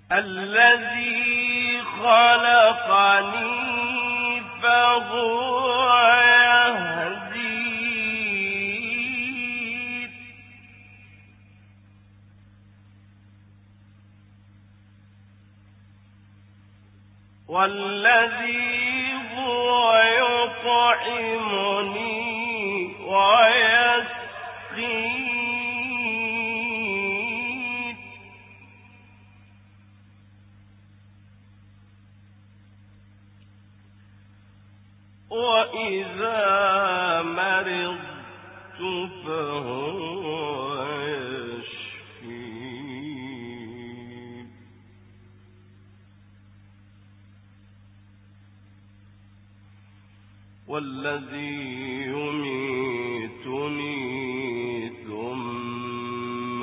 الذي خلقني فهو يهدين والذي هو يطعمني ويسقين وإذا مرضت فهو يشفين والذي يميتني ثم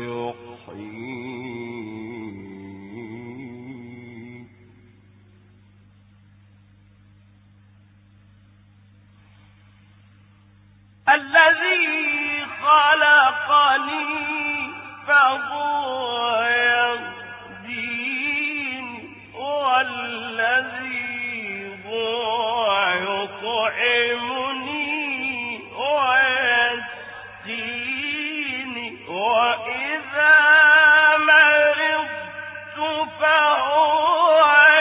يحيين الذي خلقني فهو يهدين والذي هو يطعمني ويسقين وإذا مرضت فهو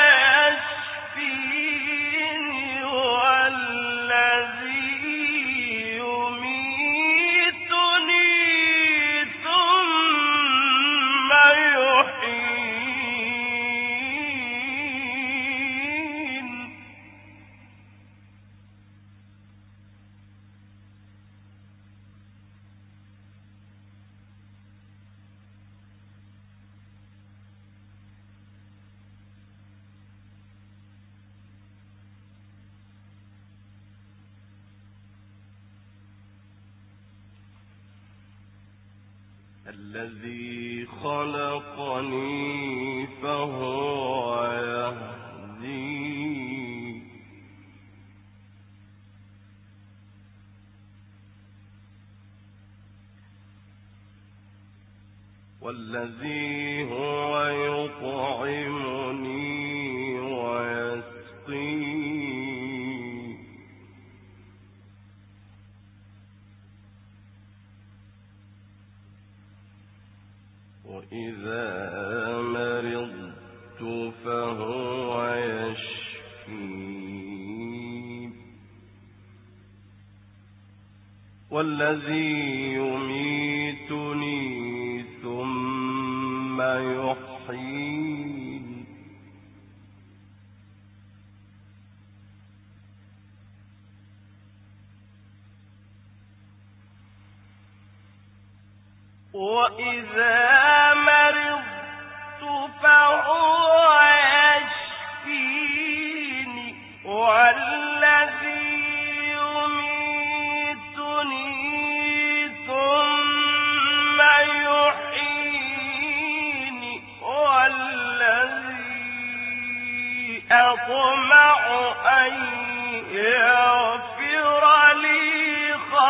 يشفين والذي يميتني ثم يحيين الذي خلقني فهو يهدين والذي هو يطعمني ويسقين وإذا مرضت فهو يشفين والذي يميتني ثم يحيين وإذا مرضت فهو يشفيني والذي يميتني ثم يحييني والذي أطمع أن يغفر لي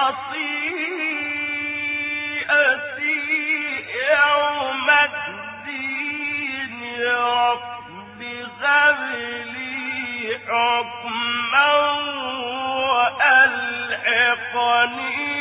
خطيئتي يوم الدين رب هب لي حكما وألحقني